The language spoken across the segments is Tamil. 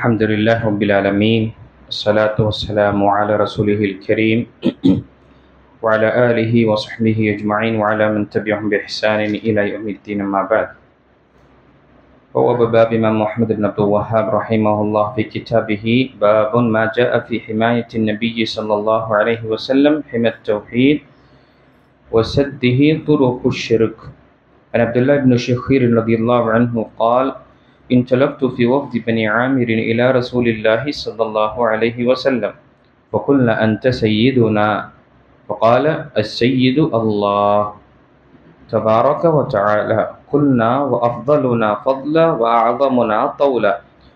الحمد لله رب العالمين الصلاة والسلام على رسوله الكريم وعلى آله وصحبه أجمعين وعلى من تبعهم بإحسان إلى يوم الدين أما بعد. فهو باب إمام محمد بن عبد الوهاب رحمه الله في كتابه باب ما جاء في حماية النبي صلى الله عليه وسلم حمى التوحيد وسده طرق الشرك. عن عبد الله بن شخير رضي الله عنه قال: انطلقت في وفد بني عامر إلى رسول الله صلى الله عليه وسلم فقلنا أنت سيدنا، فقال: السيد الله تبارك وتعالى. قلنا: وأفضلنا فضلا وأعظمنا طولا.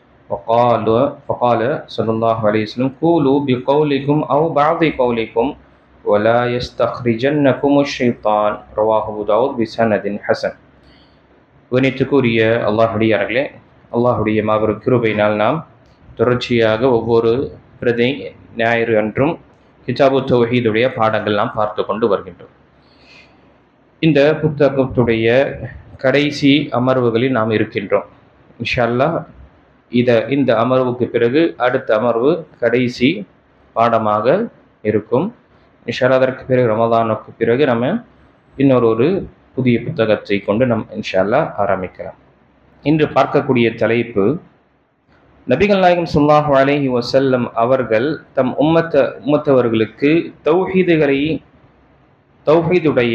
فقال صلى الله عليه وسلم: قولوا بقولكم أو بعض قولكم ولا يستخرجنكم الشيطان. رواه أبو داود بسند حسن. கணித்துக்குரிய அல்லாஹுடையார்களே, அல்லாஹுடைய மாபெரும் கிருபையினால் நாம் தொடர்ச்சியாக ஒவ்வொரு பிரதி ஞாயிறு அன்றும் கிதாபு தௌஹீதுடைய பாடங்கள் நாம் பார்த்து கொண்டு வருகின்றோம். இந்த புத்தகத்துடைய கடைசி அமர்வுகளில் நாம் இருக்கின்றோம். இன்ஷா அல்லாஹ் இந்த அமர்வுக்கு பிறகு அடுத்த அமர்வு கடைசி பாடமாக இருக்கும். இன்ஷா அல்லாஹ் அதற்கு பிறகு ரமதானுக்கு பிறகு நம்ம இன்னொரு புதிய புத்தகத்தை கொண்டு இன்ஷா அல்லாஹ் ஆரம்பிக்கலாம். இன்று பார்க்கக்கூடிய தலைப்பு, நபிகள் நாயகம் ஸல்லல்லாஹு அலைஹி வஸல்லம் அவர்கள் தம் உம்மத்தவர்களுக்கு தௌஹீதுடைய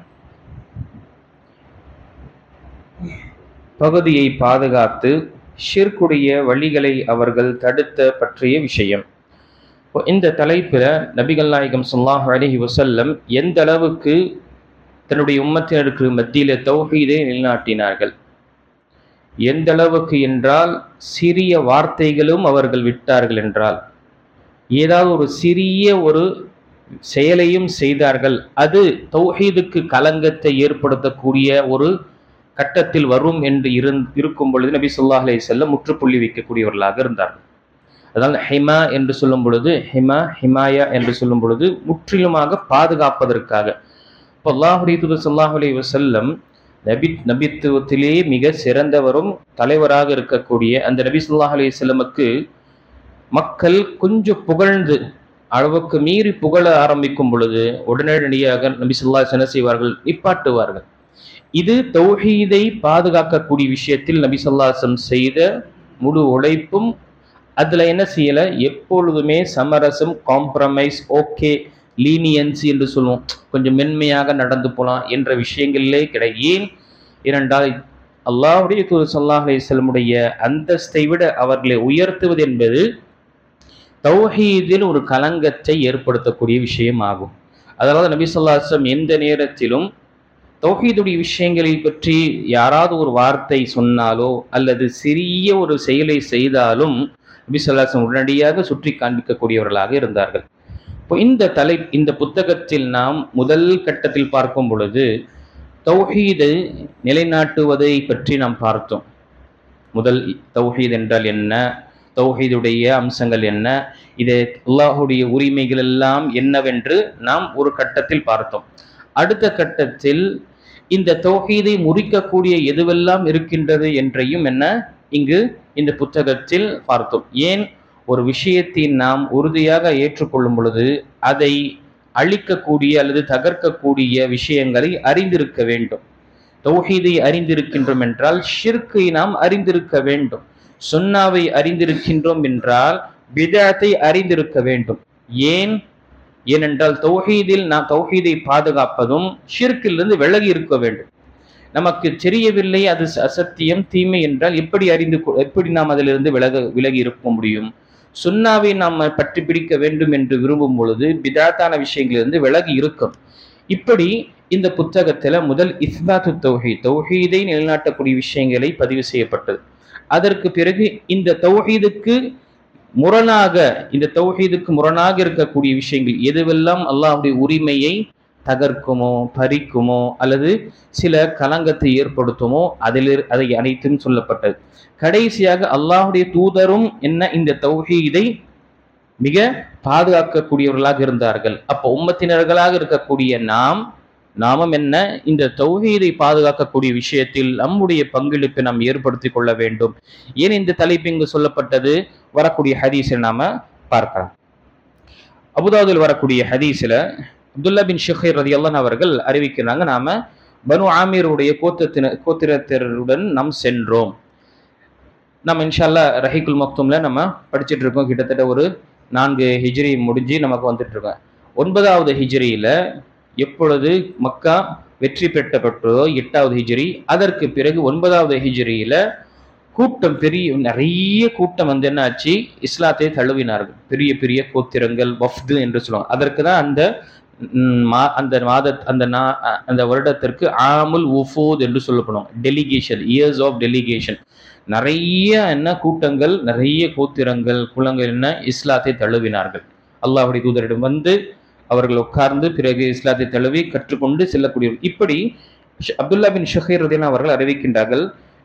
பகுதியை பாதுகாத்து ஷிர்க்குடைய வழிகளை அவர்கள் தடுத்த பற்றிய விஷயம். இந்த தலைப்பில் நபிகள் நாயகம் ஸல்லல்லாஹு அலைஹி வஸல்லம் எந்த அளவுக்கு தன்னுடைய உம்மத்தினருக்கு மத்தியில தௌஹீதை நிலைநாட்டினார்கள், எந்த அளவுக்கு என்றால் சிறிய வார்த்தைகளும் அவர்கள் விட்டார்கள் என்றால், ஏதாவது ஒரு சிறிய ஒரு செயலையும் செய்தார்கள், அது தௌஹீதுக்கு களங்கத்தை ஏற்படுத்தக்கூடிய ஒரு கட்டத்தில் வரும் என்று இருக்கும் பொழுது நபி ஸல்லல்லாஹு அலைஹி வஸல்லம் முற்றுப்புள்ளி வைக்கக்கூடியவர்களாக இருந்தார்கள். அதனால் ஹிமா என்று சொல்லும் பொழுது ஹிமாயா என்று சொல்லும் பொழுது முற்றிலுமாக பாதுகாப்பதற்காக. இப்போ அல்லாஹுடைய தூதர் ஸல்லல்லாஹு அலைஹி வஸல்லம் நபித்துவத்திலே மிக சிறந்தவரும் தலைவராக இருக்கக்கூடிய அந்த நபி ஸல்லல்லாஹு அலைஹி வஸல்லமுக்கு மக்கள் கொஞ்சம் புகழ்ந்து அளவுக்கு மீறி புகழ ஆரம்பிக்கும் பொழுது உடனடியாக நபி ஸல்லல்லாஹு அலைஹி வஸல்லம் செய்வார்கள், நிப்பாட்டுவார்கள். இது தௌஹீதை பாதுகாக்கக்கூடிய விஷயத்தில் நபி ஸல்லல்லாஹு அலைஹி வஸல்லம் செய்த முழு உழைப்பும். அதுல என்ன செய்யல, எப்பொழுதுமே சமரசம், காம்ப்ரமைஸ், ஓகே, லீனியன்சி என்று சொல்லுவோம், கொஞ்சம் மென்மையாக நடந்து போகலாம் என்ற விஷயங்களிலே ஏன் இரண்டால் அல்லாஹ்வுடைய தூதர் ஸல்லல்லாஹு அலைஹி வஸல்லமுடைய அந்தஸ்தை விட அவர்களை உயர்த்துவது என்பது தௌஹீதில் ஒரு களங்கத்தை ஏற்படுத்தக்கூடிய விஷயம் ஆகும். அதனால நபி ஸல்லல்லாஹு அலைஹி வஸல்லம் எந்த நேரத்திலும் தௌஹீதுடைய விஷயங்களை பற்றி யாராவது ஒரு வார்த்தை சொன்னாலோ அல்லது சிறிய ஒரு செயலை செய்தாலும் நபி ஸல்லல்லாஹு அலைஹி வஸல்லம் உடனடியாக சுற்றி காண்பிக்கக்கூடியவர்களாக இருந்தார்கள். இந்த புத்தகத்தில் நாம் முதல் கட்டத்தில் பார்க்கும் பொழுது தௌஹீதை நிலைநாட்டுவதை பற்றி நாம் பார்த்தோம். முதல் தௌஹீத் என்றால் என்ன, தௌஹீதுடைய அம்சங்கள் என்ன, இது அல்லாஹுடைய உரிமைகள் எல்லாம் என்னவென்று நாம் ஒரு கட்டத்தில் பார்த்தோம். அடுத்த கட்டத்தில் இந்த தௌஹீதை முறிக்கக்கூடிய எதுவெல்லாம் இருக்கின்றது என்றையும் இங்கு இந்த புத்தகத்தில் பார்த்தோம். ஏன் ஒரு விஷயத்தை நாம் உறுதியாக ஏற்றுக்கொள்ளும் பொழுது அதை அழிக்கக்கூடிய அல்லது தகர்க்கக்கூடிய விஷயங்களை அறிந்திருக்க வேண்டும். தௌஹீதை அறிந்திருக்கின்றோம் என்றால் ஷிர்க்கை நாம் அறிந்திருக்க வேண்டும். சுன்னாவை அறிந்திருக்கின்றோம் என்றால் பித்அத்தை அறிந்திருக்க வேண்டும். ஏனென்றால் நாம் தௌஹீதை பாதுகாப்பதும் ஷிர்க்கிலிருந்து விலகி இருக்க வேண்டும். நமக்கு தெரியவில்லை அது அசத்தியம், தீமை என்றால் எப்படி நாம் அதிலிருந்து விலகி இருக்க முடியும்? சுன்னாவை நாம் பற்றி பிடிக்க வேண்டும் என்று விரும்பும் பொழுது பிதாத்தான விஷயங்களிலிருந்து விலகி இருக்கும். இப்படி இந்த புத்தகத்துல முதல் இஸ்பாத்து தௌஹீதை நிலைநாட்டக்கூடிய விஷயங்களை பதிவு செய்யப்பட்டது. அதற்கு பிறகு இந்த தௌஹீதுக்கு முரணாக இருக்கக்கூடிய விஷயங்கள் எதுவெல்லாம் அல்லாஹ்வுடைய உரிமையை தகர்க்குமோ, பறிக்குமோ அல்லது சில களங்கத்தை ஏற்படுத்துமோ அதை அனைத்தும் சொல்லப்பட்டது. கடைசியாக அல்லாஹ்வுடைய தூதரும் இந்த தௌஹீதை மிக பாதுகாக்கக்கூடியவர்களாக இருந்தார்கள். அப்போ உம்மத்தினர்களாக இருக்கக்கூடிய நாம் நாமும் என்ன இந்த தௌஹீதை பாதுகாக்கக்கூடிய விஷயத்தில் நம்முடைய பங்களிப்பை நாம் ஏற்படுத்திக் கொள்ள வேண்டும். ஏன் இந்த தலைப்பு இங்கு சொல்லப்பட்டது? வரக்கூடிய ஹதீஸில் நாம பார்க்கலாம். அபுதாபில் வரக்கூடிய ஹதீஸில் அப்துல்லா பின் ஷுஹைர் ரலியல்லாஹு அன்ஹு அவர்கள் அறிவிக்கிறாங்க, நாம பனு ஆமீருடைய கோத்திரத்தினருடன் நாம் சென்றோம். நம்ம இன்ஷா அல்லாஹ் ரஹீக்குல் மக்தூம்ல நம்ம படிச்சுட்டு இருக்கோம். கிட்டத்தட்ட ஒரு 4 ஹிஜ்ரி முடிஞ்சு நமக்கு வந்துட்டு இருக்கோம். 9வது ஹிஜ்ரியில எப்பொழுது மக்கா வெற்றி பெற்றப்பட்டோ 8வது ஹிஜ்ரி, அதற்கு பிறகு 9வது ஹிஜ்ரியில கூட்டம் நிறைய கூட்டம் என்ன ஆச்சு, இஸ்லாத்தை தழுவினார்கள். பெரிய பெரிய கோத்திரங்கள், வஃப்து என்று சொல்லுவாங்க. அதற்கு தான் அந்த வருடத்திற்கு ஆமுல் உஃபூத் என்று சொல்லப்படுவாங்க. Delegation, years of delegation. நிறைய கூட்டங்கள், நிறைய கோத்திரங்கள், குலங்கள் இஸ்லாத்தை தழுவினார்கள். அல்லாஹ்வுடைய தூதரிடம் வந்து அவர்கள் உட்கார்ந்து பிறகு இஸ்லாத்தை தழுவி கற்றுக்கொண்டு செல்லக்கூடியவர்கள். இப்படி அப்துல்லா பின் ஷுஹைர் ரலியல்லாஹு அவர்கள் அறிவிக்கின்றார்கள்,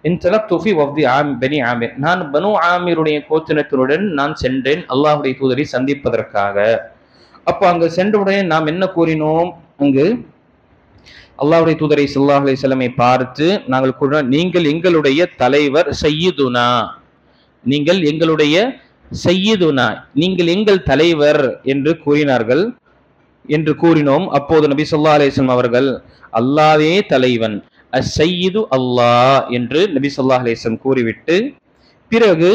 நான் பனு ஆமீருடைய கோத்திரத்தினுடன் நான் சென்றேன் அல்லாஹ்வுடைய தூதரை சந்திப்பதற்காக. அப்ப அங்கு சென்றவுடனே நாம் என்ன கூறினோம்? அங்கு அல்லாஹ்வுடைய தூதரை ஸல்லல்லாஹு அலைஹி வஸல்லம் பார்த்து நாங்கள் கூறினோம், நீங்கள் எங்களுடைய தலைவர் சய்யிதுனா, நீங்கள் எங்களுடைய சய்யிதுனா, நீங்கள் எங்கள் தலைவர் என்று கூறினார்கள் என்று கூறினோம். அப்போது நபி ஸல்லல்லாஹு அலைஹி வஸல்லம் அவர்கள் அல்லாஹ்வே தலைவன், அஸ்ஸய்யிது அல்லாஹ் என்று நபி ஸல்லல்லாஹு அலைஹி வஸல்லம் கூறிவிட்டு, பிறகு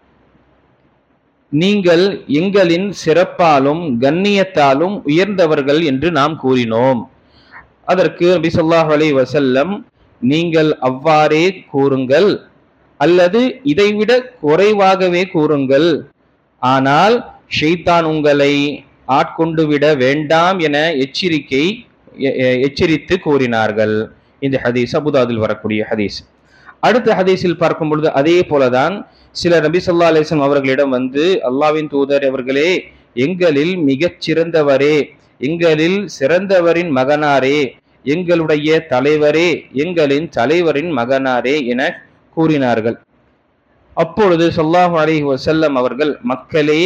நீங்கள் எங்களின் சிறப்பாலும் கண்ணியத்தாலும் உயர்ந்தவர்கள் என்று நாம் கூறினோம். அதற்கு நபி ஸல்லல்லாஹு அலைஹி வஸல்லம், நீங்கள் அவ்வாறே கூறுங்கள் அல்லது இதைவிட குறைவாகவே கூறுங்கள், ஆனால் ஷைத்தான் உங்களை ஆட்கொண்டு விட வேண்டாம் என எச்சரித்து கூறினார்கள். இந்த ஹதீஸ் அபுதாபில் வரக்கூடிய ஹதீஸ். அடுத்த ஹதீஸில் பார்க்கும் பொழுது அதே போலதான் சிலர் நபி ஸல்லல்லாஹு அலைஹி வஸல்லம் அவர்களிடம் வந்து, அல்லாஹ்வின் தூதர் அவர்களே, எங்களில் மிகச் சிறந்தவரே, எங்களில் சிறந்தவரின் மகனாரே, எங்களுடைய தலைவரே, எங்களின் தலைவரின் மகனாரே என கூறினார்கள். அப்பொழுது ஸல்லல்லாஹு அலைஹி வஸல்லம் அவர்கள், மக்களே,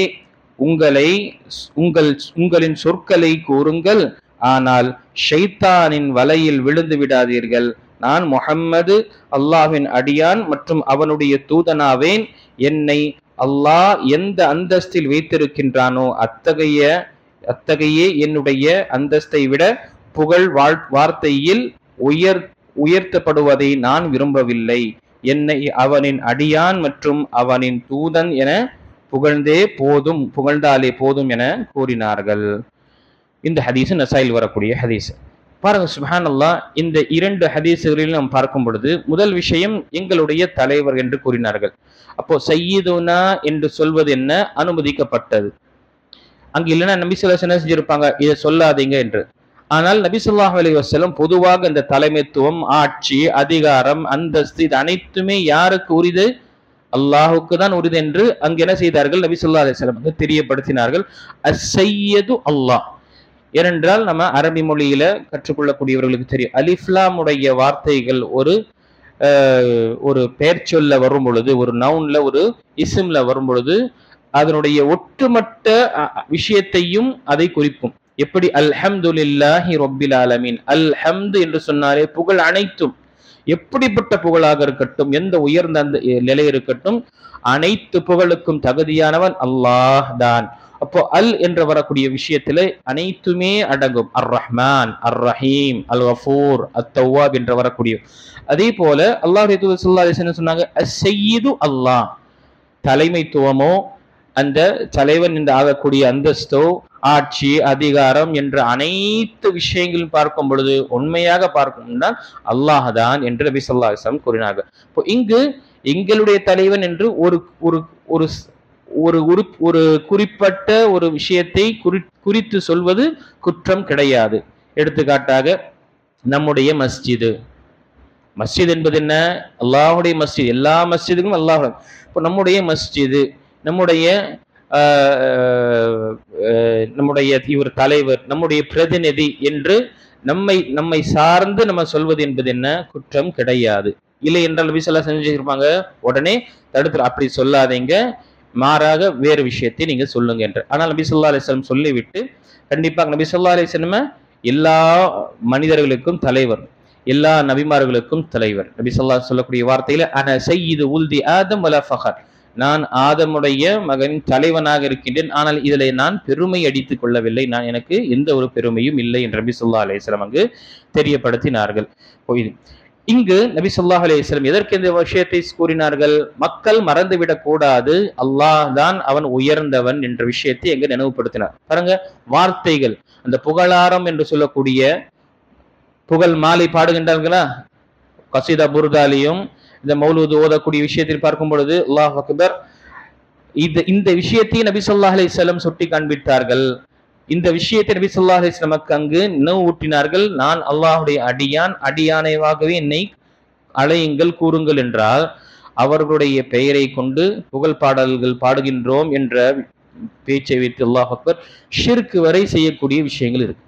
உங்களின் சொற்களை கூறுங்கள், ஆனால் ஷைத்தானின் வலையில் விழுந்து விடாதீர்கள். நான் முஹம்மது அல்லாஹ்வின் அடியான் மற்றும் அவனுடைய தூதனாவேன். என்னை அல்லாஹ் எந்த அந்தஸ்தில் வைத்திருக்கின்றானோ அத்தகைய என்னுடைய அந்தஸ்தை விட புகழ் வார்த்தையில் உயர்த்தப்படுவதை நான் விரும்பவில்லை. என்னை அவனின் அடியான் மற்றும் அவனின் தூதன் என புகழ்ந்தாலே போதும் என கூறினார்கள். இந்த ஹதீஸ் நசாயில் வரக்கூடிய ஹதீஸ். பாருங்க, சுப்ஹானல்லாஹ். இந்த 2 ஹதீஸ்களில் நாம் பார்க்கும் பொழுது முதல் விஷயம் எங்களுடைய தலைவர் என்று கூறினார்கள். அப்போ சய்யிதுனா என்று சொல்வது என்ன அனுமதிக்கப்பட்டது. அங்கு இல்லைன்னா நபி ஸல்லல்லாஹு அலைஹி வஸல்லம் செஞ்சிருப்பாங்க, இதை சொல்லாதீங்க என்று. ஆனால் நபி ஸல்லல்லாஹு அலைஹி வஸல்லம் பொதுவாக இந்த தலைமைத்துவம், ஆட்சி, அதிகாரம், அந்தஸ்து இது அனைத்துமே யாருக்கு உரிது? அல்லாஹுக்கு தான் உரிது என்று அங்கு என்ன செய்தார்கள்? நபி ஸல்லல்லாஹு அலைஹி வஸல்லம் தெரியப்படுத்தினார்கள், அஸ்ஸய்யிது அல்லாஹ். ஏனென்றால் நம்ம அரபி மொழியில கற்றுக்கொள்ளக்கூடியவர்களுக்கு தெரியும், அலிஃப்லாம் உடைய வார்த்தைகள் ஒரு பெயர் சொல்ல வரும் பொழுது, ஒரு நவுன்ல, ஒரு இஸ்ம்ல வரும் பொழுது அதனுடைய ஒட்டுமொத்த விஷயத்தையும் அதை குறிக்கும். எப்படி அல்ஹம்துலில்லாஹி ரப்பில் ஆலமீன், அல்ஹம்து என்று சொன்னாலே புகழ் அனைத்தும், எப்படிப்பட்ட புகழாக இருக்கட்டும், எந்த உயர்ந்த அந்த நிலை இருக்கட்டும், அனைத்து புகழுக்கும் தகுதியானவன் அல்லாஹ் தான். அப்போ அல் என்று வரக்கூடிய விஷயத்துல அனைத்துமே அடங்கும். அர் ரஹ்மான், அர் ரஹீம், அல் கஃபூர், அத் தவ்வாப் என்று வரக்கூடிய. அதே போல அல்லாஹ்வுடைய தூதர் ஸல்லல்லாஹு அலைஹி வஸல்லம் சொன்னாங்க, அஸ்ஸய்யிது அல்லாஹ். தலைமைத்துவமோ, அந்த தலைவன் என்று ஆகக்கூடிய அந்தஸ்தோ, ஆட்சி, அதிகாரம் என்ற அனைத்து விஷயங்களும் பார்க்கும் பொழுது உண்மையாக பார்க்கணும்னா அல்லாஹ் தான் என்று நபி ஸல்லல்லாஹு அலைஹி வஸல்லம் கூறினார்கள். இப்போ இங்கு எங்களுடைய தலைவன் என்று ஒரு ஒரு ஒரு ஒரு குறிப்பிட்ட ஒரு விஷயத்தை குறித்து சொல்வது குற்றம் கிடையாது. எடுத்துக்காட்டாக நம்முடைய மஸ்ஜிது என்பது என்ன? அல்லாஹ்வுடைய மஸ்ஜித். எல்லா மஸ்ஜிதுக்கும் அல்லாஹ். இப்போ நம்முடைய மஸ்ஜிது, நம்முடைய இவர் தலைவர், நம்முடைய பிரதிநிதி என்று நம்மை சார்ந்து நம்ம சொல்வது என்பது என்ன? குற்றம் கிடையாது. இல்லை என்றால் நபி ஸல்லல்லாஹு அலைஹி வஸல்லம் செஞ்சிருப்பாங்க, உடனே தடுத்து அப்படி சொல்லாதீங்க, மாறாக வேறு விஷயத்தை நீங்க சொல்லுங்க என்று. ஆனால் நபி ஸல்லல்லாஹு அலைஹி வஸல்லம் சொல்லிவிட்டு கண்டிப்பாக நபி ஸல்லல்லாஹு அலைஹி வஸல்லம் எல்லா மனிதர்களுக்கும் தலைவர், எல்லா நபிமார்களுக்கும் தலைவர். நபி ஸல்லல்லாஹு அலைஹி சொல்லக்கூடிய வார்த்தையில அன சய்யிது உல்தி ஆதம் வலா ஃபஹர், நான் ஆதமுடைய மகன் தலைவனாக இருக்கின்றேன், ஆனால் இதில் நான் பெருமை அடித்துக் கொள்ளவில்லை, நான் எனக்கு எந்த ஒரு பெருமையும் இல்லை என்று நபி ஸல்லல்லாஹு அலைஹி வஸல்லம் அங்கு தெரியப்படுத்தினார்கள். இங்கு நபி ஸல்லல்லாஹு அலைஹி வஸல்லம் எதற்கு இந்த விஷயத்தை கூறினார்கள்? மக்கள் மறந்துவிடக் கூடாது, அல்லாஹ் தான் அவன் உயர்ந்தவன் என்ற விஷயத்தை எங்க நினைவுபடுத்தினார். பாருங்க, வார்த்தைகள், அந்த புகழாரம் என்று சொல்லக்கூடிய புகழ் மாலை பாடுகின்றார்களா, கசீதா புர்தாலியும் இந்த மௌலூத் ஓதக்கூடிய விஷயத்தில் பார்க்கும் பொழுது அல்லாஹ் அக்பர், இந்த விஷயத்தை நபி ஸல்லல்லாஹு அலைஹி வஸல்லம் சுட்டி காண்பித்தார்கள். இந்த விஷயத்தை நபி ஸல்லல்லாஹு அலைஹி வஸல்லம் நமக்கு அங்கு நினைவு ஊட்டினார்கள். நான் அல்லாஹுடைய அடியானைவாகவே என்னை அழையுங்கள், கூறுங்கள் என்றால் அவர்களுடைய பெயரை கொண்டு புகழ் பாடல்கள் பாடுகின்றோம் என்ற பேச்சை வைத்து அல்லாஹ் அக்பர் ஷிர்க் வரை செய்யக்கூடிய விஷயங்கள் இருக்கு.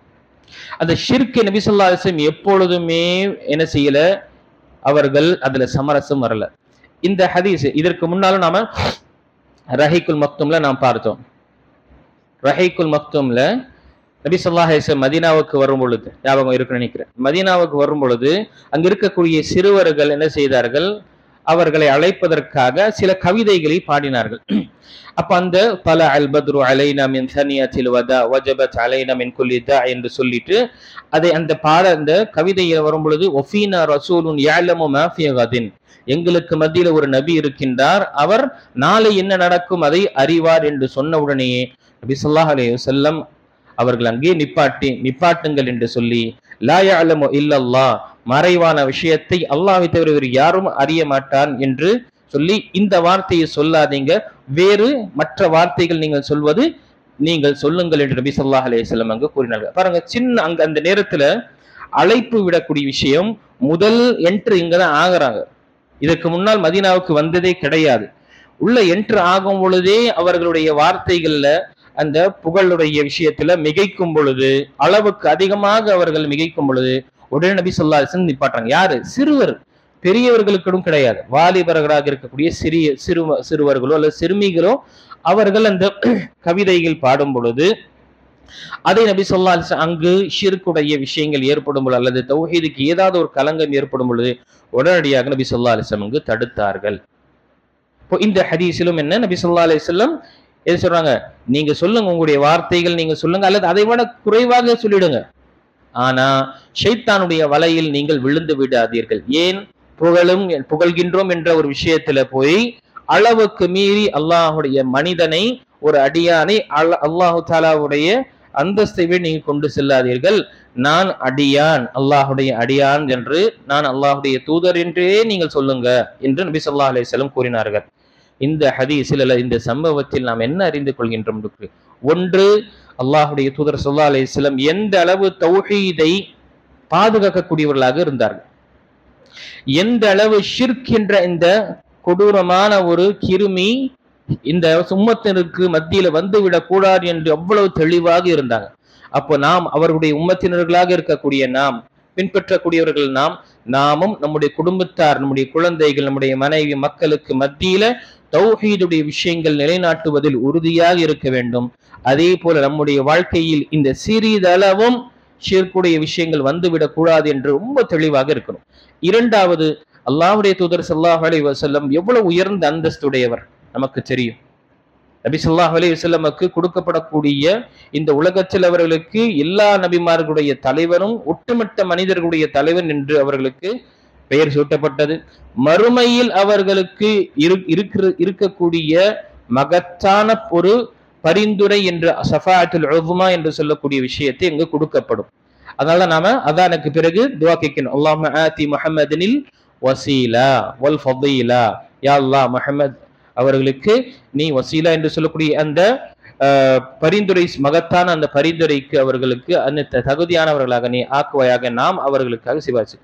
அந்த ஷிர்க் நபி ஸல்லல்லாஹு அலைஹி வஸல்லம் எப்பொழுதுமே என்ன செய்யல, அவர்கள் அதுல சமரசம் வரல. இந்த ஹதீஸ் இதற்கு முன்னாலும் நாம ரஹீக்குல் மக்தூம்ல நாம் பார்த்தோம். ரஹீக்குல் மக்தூம்ல நபி ஸல்லல்லாஹு அலைஹி வஸல்லம் மதீனாவுக்கு வரும் பொழுது, ஞாபகம் இருக்குன்னு நினைக்கிறேன், மதீனாவுக்கு வரும் பொழுது அங்க இருக்கக்கூடிய சிறுவர்கள் என்ன செய்தார்கள், அவர்களை அழைப்பதற்காக சில கவிதைகளை பாடினார்கள். அப்ப அந்த பல அல் பத்ரு அலைனா மின் சனியத்தில் வதா வஜபத் அலைனா மின் குல்லி தா என்று சொல்லிட்டு அதை அந்த கவிதையில் வரும் பொழுது ஒஃபீனா ரசூலுன் யஅலமு மா ஃபீ கதின், எங்களுக்கு மத்தியில ஒரு நபி இருக்கின்றார், அவர் நாளை என்ன நடக்கும் அதை அறிவார் என்று சொன்ன உடனேயே நபி ஸல்லல்லாஹு அலைஹி வஸல்லம் அவர்கள் அங்கே நிப்பாட்டுங்கள் என்று சொல்லி லா யஅலமு இல்லல்லாஹ், மறைவான விஷயத்தை அல்லாஹ்வை தவிர வேறு யாரும் அறிய மாட்டான் என்று சொல்லி, இந்த வார்த்தையை சொல்லாதீங்க, வேறு மற்ற வார்த்தைகள் நீங்கள் சொல்லுங்கள் என்று நபி ஸல்லல்லாஹு அலைஹி வஸல்லம் அங்கு கூறினார்கள். பாருங்க, அங்க அந்த நேரத்துல அழைப்பு விடக்கூடிய விஷயம், முதல் என்ட்ரு இங்கதான் ஆகுறாங்க. இதற்கு முன்னால் மதீனாவுக்கு வந்ததே கிடையாது. உள்ள என்ட்ரு ஆகும் பொழுதே அவர்களுடைய வார்த்தைகள்ல அந்த புகழுடைய விஷயத்துல மிகைக்கும் பொழுது, அளவுக்கு அதிகமாக அவர்கள் மிகைக்கும் பொழுது உடனே நபி ஸல்லல்லாஹு அலைஹி வஸல்லம் நிப்பாட்டுறாங்க. யாரு? சிறுவர், பெரியவர்களுக்கும் கிடையாது, வாலிபர்களாக இருக்கக்கூடிய சிறுவர்களோ அல்லது சிறுமிகளோ அவர்கள் அந்த கவிதைகள் பாடும் பொழுது அதை நபி ஸல்லல்லாஹு அலைஹி வஸல்லம் அங்கு ஷிர்க்குடைய விஷயங்கள் ஏற்படும் பொழுது அல்லது தௌஹீதுக்கு ஏதாவது ஒரு கலங்கம் ஏற்படும் பொழுது உடனடியாக நபி ஸல்லல்லாஹு அலைஹி வஸல்லம் அங்கு தடுத்தார்கள். இப்போ இந்த ஹதீஸிலும் என்ன, நபி ஸல்லல்லாஹு அலைஹி வஸல்லம் எது சொல்றாங்க, நீங்க சொல்லுங்க, உங்களுடைய வார்த்தைகள் நீங்க சொல்லுங்க, அல்லது அதை விட குறைவாக சொல்லிடுங்க, ஆனா ஷைத்தானுடைய வலையில் நீங்கள் விழுந்து விடாதீர்கள். ஏன்? புகழ்கின்றோம் என்ற ஒரு விஷயத்துல போய் அளவுக்கு மீறி அல்லாஹுடைய மனிதனை, ஒரு அடியானை அல்லாஹு தாலாவுடைய அந்தஸ்தை நீங்க கொண்டு செல்லாதீர்கள். நான் அடியான், அல்லாஹுடைய அடியான் என்று, நான் அல்லாஹுடைய தூதர் என்றே நீங்கள் சொல்லுங்க என்று நபி ஸல்லல்லாஹு அலைஹி வஸல்லம் கூறினார்கள். இந்த ஹதீஸில் இந்த சம்பவத்தில் நாம் என்ன அறிந்து கொள்கின்றோம்? ஒன்று, அல்லாஹுடைய தூதர் ஸல்லல்லாஹு அலைஹி வஸல்லம் எந்த அளவு தௌஹீதை பாதுகாக்கக்கூடியவர்களாக இருந்தார்கள், எந்த அளவு ஷிர்க் என்ற இந்த கொடூரமான ஒரு கிருமி இந்த உம்மத்தினருக்கு மத்தியில வந்துவிடக் கூடாது என்று அவ்வளவு தெளிவாக இருந்தாங்க. அப்போ நாம் அவர்களுடைய உம்மத்தினர்களாக இருக்கக்கூடிய நாம், பின்பற்றக்கூடியவர்கள் நாமும் நம்முடைய குடும்பத்தார், நம்முடைய குழந்தைகள், நம்முடைய மனைவி, மக்களுக்கு மத்தியில தௌஹீதுடைய விஷயங்கள் நிலைநாட்டுவதில் உறுதியாக இருக்க வேண்டும். அதே போல நம்முடைய வாழ்க்கையில் இந்த சிறிதளவும் ஷிர்க்குடைய விஷயங்கள் வந்துவிடக் கூடாது என்று ரொம்ப தெளிவாக இருக்கணும். இரண்டாவது, அல்லாஹ்வுடைய தூதர் ஸல்லல்லாஹு அலைஹி வஸல்லம் எவ்வளவு உயர்ந்த அந்தஸ்துடையவர் நமக்கு தெரியும். நபி ஸல்லல்லாஹு அலைஹி வஸல்லமுக்கு கொடுக்கப்படக்கூடிய இந்த உலகத்தில் அவர்களுக்கு எல்லா நபிமார்களுடைய தலைவரும், ஒட்டுமொத்த மனிதர்களுடைய தலைவன் என்று அவர்களுக்கு பெயர் சூட்டப்பட்டது. மறுமையில் அவர்களுக்கு இருக்கக்கூடிய மகத்தான ஒரு பரிந்துரை என்ற ஷஃபாஅத்துல் உஸ்மா என்று சொல்லக்கூடிய விஷயத்தை இங்கு கொடுக்கப்படும். அதனால நாம அதானுக்கு பிறகு துஆ கேட்கணும். அல்லாஹும்ம ஆதி முஹம்மதினில் வஸீலா வல் ஃபதீலா, யா அல்லாஹ் முஹம்மத் அவர்களுக்கு நீ வசீலா என்று சொல்லக்கூடிய அந்த பரிந்துரை, மகத்தான அந்த பரிந்துரைக்கு அவர்களுக்கு அந்த தகுதியானவர்களாக நீ ஆக்குவாயாக, நாம் அவர்களுக்காக சிவாச்சு.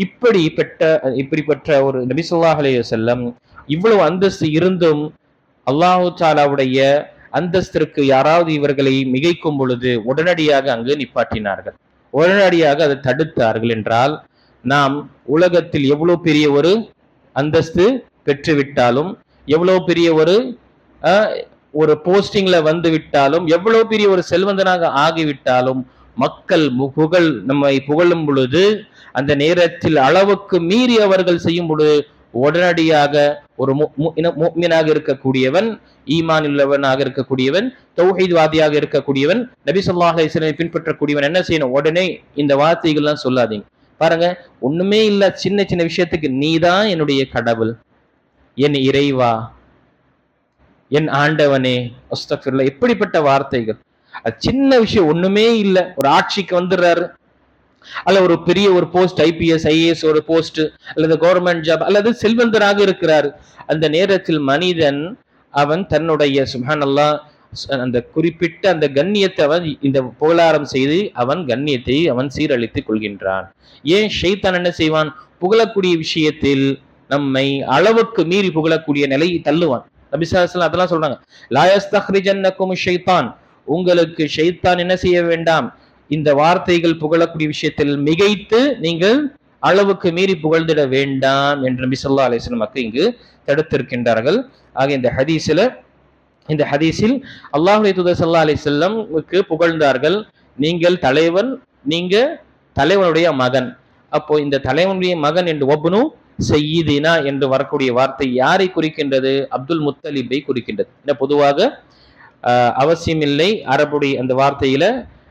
இப்படிப்பட்ட ஒரு நபி ஸல்லல்லாஹு அலைஹி வஸல்லம் இவ்வளவு அந்தஸ்து இருந்தும் அல்லாஹு தஆலாவுடைய அந்தஸ்திற்கு யாராவது இவர்களை மிகைக்கும் பொழுது உடனடியாக அங்கு நிப்பாட்டினார்கள், உடனடியாக அதை தடுத்தார்கள். என்றால் நாம் உலகத்தில் எவ்வளவு பெரிய ஒரு அந்தஸ்து பெற்றுவிட்டாலும், எவ்வளவு பெரிய ஒரு போஸ்டிங்ல வந்து விட்டாலும், எவ்வளவு பெரிய ஒரு செல்வந்தனாக ஆகிவிட்டாலும், மக்கள் நம்மை புகழும் பொழுது, அந்த நேரத்தில் அளவுக்கு மீறி அவர்கள் செய்யும் பொழுது உடனடியாக ஒரு முஃமினாக இருக்கக்கூடியவன், ஈமான் உள்ளவனாக இருக்கக்கூடியவன், தௌஹீத்வாதியாக இருக்கக்கூடியவன், நபி ஸல்லல்லாஹு அலைஹி வஸல்லம் பின்பற்றக்கூடியவன் என்ன செய்யணும்? உடனே இந்த வார்த்தைகள்லாம் சொல்லாதீங்க. பாருங்க, ஒண்ணுமே இல்ல, சின்ன சின்ன விஷயத்துக்கு நீதான் என்னுடைய கடவுள், என் இறைவா, என் ஆண்டவனே, அஸ்தக்ஃபிருல்லாஹ், எப்படிப்பட்ட வார்த்தைகள்! சின்ன விஷயம், ஒண்ணுமே இல்ல, ஒரு ஆட்சிக்கு வந்துடுறாரு, அல்ல ஒரு பெரிய ஒரு போஸ்ட், IPS IAS ஒரு போஸ்ட், அல்லது கவர்மெண்ட் ஜாப், அல்லது செல்வந்தராக இருக்கிறார். அந்த நேரத்தில் மனிதன் அவன் தன்னுடைய சுப்ஹானல்லாஹ் அந்த குறிப்பிட்ட அந்த கண்ணியத்தை அவன் இந்த புகழாரம் செய்து அவன் கண்ணியத்தை அவன் சீரழித்துக் கொள்கின்றான். ஏன்? ஷைத்தான் என்ன செய்வான்? புகழக்கூடிய விஷயத்தில் நம்மை அளவுக்கு மீறி புகழக்கூடிய நிலையை தள்ளுவான். நபி ஸல்லல்லாஹு அலைஹி வஸல்லம் அதெல்லாம் சொல்றாங்க, லா யஸ்தக்ரிஜன்னகும் ஷைத்தான், உங்களுக்கு ஷைத்தான் என்ன செய்ய வேண்டாம், இந்த வார்த்தைகள் புகழக்கூடிய விஷயத்தில் மிகைத்து நீங்கள் அளவுக்கு மீறி புகழ்ந்திட வேண்டாம் என்று நபி ஸல்லல்லாஹு அலைஹி வஸல்லம் இங்கு தடுத்திருக்கின்றார்கள். ஆக இந்த ஹதீஸில் அல்லாஹ்வுடைய தூதர் ஸல்லல்லாஹு அலைஹி வஸல்லம்க்கு புகழ்ந்தார்கள், நீங்கள் தலைவன், நீங்க தலைவனுடைய மகன். அப்போ இந்த தலைவனுடைய மகன் என்று வப்னு சய்யிதினா என்று வரக்கூடிய வார்த்தை யாரை குறிக்கின்றது? அப்துல் முத்தலிபை குறிக்கின்றது. பொதுவாக அவசியம் இல்லை அரபுடைய அந்த வார்த்தையில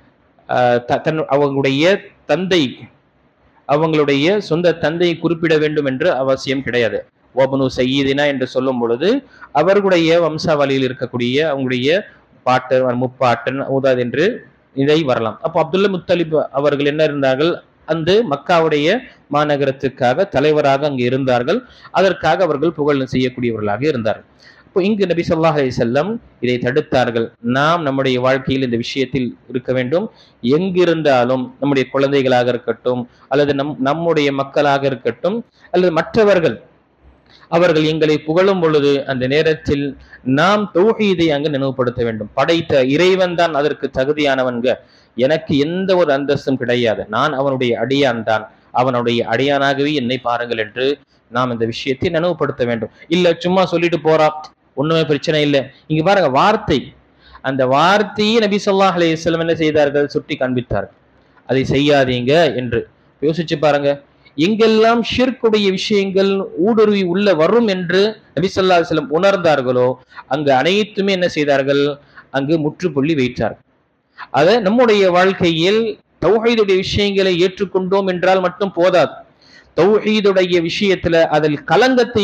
அவங்களுடைய தந்தை, அவங்களுடைய சொந்த தந்தையை குறிப்பிட வேண்டும் என்று அவசியம் கிடையாது. வப்னு சய்யிதினா என்று சொல்லும் பொழுது அவர்களுடைய வம்சாவளியில் இருக்கக்கூடிய அவங்களுடைய பாட்டு, முப்பாட்டன், ஊதாது என்று இதை வரலாம். அப்போ அப்துல் முத்தலிப் அவர்கள் என்ன இருந்தார்கள்? அந்த மக்காவுடைய மாநகரத்துக்காக தலைவராக அங்கு இருந்தார்கள். அதற்காக அவர்கள் புகழ் செய்யக்கூடியவர்களாக இருந்தார்கள். இப்போ இங்கு நபி ஸல்லல்லாஹு அலைஹி வஸல்லம் இதை தடுத்தார்கள். நாம் நம்முடைய வாழ்க்கையில் இந்த விஷயத்தில் இருக்க வேண்டும். எங்கிருந்தாலும், நம்முடைய குழந்தைகளாக இருக்கட்டும், அல்லது நம்முடைய மக்களாக இருக்கட்டும், அல்லது மற்றவர்கள் அவர்கள் எங்களை புகழும் பொழுது அந்த நேரத்தில் நாம் தௌஹீதை அங்கு நினைவுபடுத்த வேண்டும். படைத்த இறைவன் தான் அதற்கு தகுதியானவன்க, எனக்கு எந்த ஒரு அந்தஸ்தும் கிடையாது, நான் அவனுடைய அடியான் தான், அவனுடைய அடியானாகவே என்னை பாருங்கள் என்று நாம் இந்த விஷயத்தை நினைவுபடுத்த வேண்டும். இல்ல சும்மா சொல்லிட்டு போறா, ஒண்ணுமே பிரச்சனை இல்லை. இங்க பாருங்க, வார்த்தை, அந்த வார்த்தையை நபி ஸல்லல்லாஹு அலைஹி வஸல்லம் என்ன செய்தார்கள்? சுட்டி காண்பித்தார்கள், அதை செய்யாதீங்க என்று. யோசிச்சு பாருங்க, எங்கெல்லாம் ஷிர்க்குடைய விஷயங்கள் ஊடுருவி உள்ள வரும் என்று நபி ஸல்லல்லாஹு அலைஹி வஸல்லம் உணர்ந்தார்களோ அங்கு அனைத்துமே என்ன செய்தார்கள்? அங்கு முற்றுப்புள்ளி வைத்தார்கள். அத நம்முடைய வாழ்க்கையில் தௌஹீதுடைய விஷயங்களை ஏற்றுக்கொண்டோம் என்றால் மட்டும் போதாது. தௌஹீதுடைய விஷயத்துல அதில் கலங்கத்தை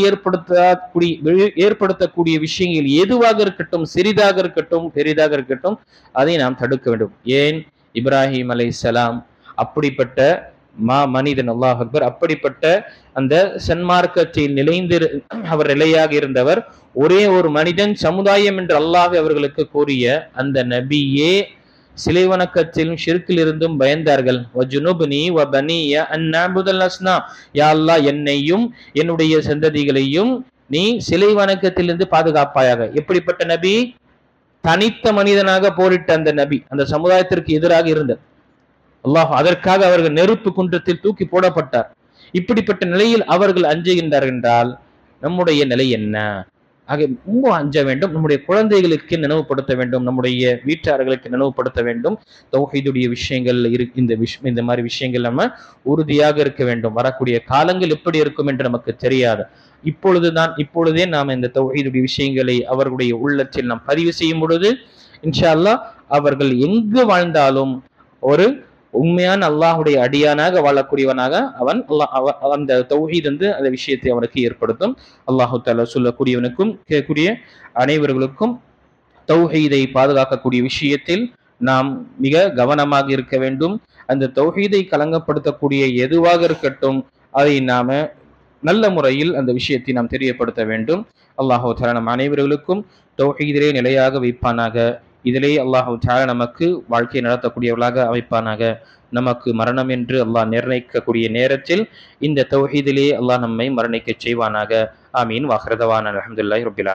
ஏற்படுத்தக்கூடிய விஷயங்கள் எதுவாக இருக்கட்டும், சிறிதாக இருக்கட்டும், பெரிதாக இருக்கட்டும், அதை நாம் தடுக்க வேண்டும். ஏன்? இப்ராஹிம் அலைஹிஸ்ஸலாம் அப்படிப்பட்ட மனிதன், அல்லாஹ் அக்பர், அப்படிப்பட்ட அந்த சன்மார்க்கத்தில் அவர் நிலையாக இருந்தவர். ஒரே ஒரு மனிதன் சமுதாயம் என்று அல்லாஹ் அவர்களுக்கு கூறிய அந்த நபியே சிலை வணக்கத்திலும் ஷிர்கில் இருந்தும் பயந்தார்கள். வஜுனுப்னி வபனிய அன் நஅபுதல் அஸ்னா, யா அல்லாஹ், என்னையும் என்னுடைய சந்ததிகளையும் நீ சிலை வணக்கத்திலிருந்து பாதுகாப்பாயாக. எப்படிப்பட்ட நபி? தனித்த மனிதனாக போரிட்ட அந்த நபி, அந்த சமுதாயத்திற்கு எதிராக இருந்த அல்லாஹ், அதற்காக அவர்கள் நெருப்பு குன்றத்தில் தூக்கி போடப்பட்டார். இப்படிப்பட்ட நிலையில் அவர்கள் அஞ்சுகின்றார்கள் என்றால் நம்முடைய நிலை என்ன? ஆக ரொம்ப அஞ்ச வேண்டும். நம்முடைய குழந்தைகளுக்கு நினைவுபடுத்த வேண்டும், நம்முடைய வீட்டார்களுக்கு நினைவுபடுத்த வேண்டும். தௌஹீதுடைய விஷயங்கள் இந்த மாதிரி விஷயங்கள் நம்ம உறுதியாக இருக்க வேண்டும். வரக்கூடிய காலங்கள் எப்படி இருக்கும் என்று நமக்கு தெரியாது. இப்பொழுதே நாம் இந்த தௌஹீதுடைய விஷயங்களை அவர்களுடைய உள்ளத்தில் நாம் பதிவு செய்யும் பொழுது இன்ஷா அல்லாஹ் அவர்கள் எங்கு வாழ்ந்தாலும் ஒரு உண்மையான அல்லாஹுடைய அடியானாக வாழக்கூடியவனாக அவன் அந்த தௌஹீத் அந்த விஷயத்தை அவனுக்கு ஏற்படுத்தும். அல்லாஹு தஆலா சொல்லக்கூடியவனுக்கும் கேட்கக்கூடிய அனைவர்களுக்கும் தௌஹீதை பாதுகாக்கக்கூடிய விஷயத்தில் நாம் மிக கவனமாக இருக்க வேண்டும். அந்த தௌஹீதை கலங்கப்படுத்தக்கூடிய எதுவாக இருக்கட்டும் அதை நாம நல்ல முறையில் அந்த விஷயத்தை நாம் தெரியப்படுத்த வேண்டும். அல்லாஹு தஆலா நம் அனைவர்களுக்கும் தௌஹீதிலே நிலையாக வைப்பானாக. இதிலே அல்லாஹு தஆலா நமக்கு வாழ்க்கை நடத்தக்கூடியவர்களாக அமைப்பானாக. நமக்கு மரணம் என்று அல்லாஹ் நிர்ணயிக்கக்கூடிய நேரத்தில் இந்த தௌஹீதிலே அல்லாஹ் நம்மை மரணிக்க செய்வானாக. ஆமீன். வாஹிரு தஅவானா அல்ஹம்துலில்லாஹி ரப்பில் ஆலமீன்.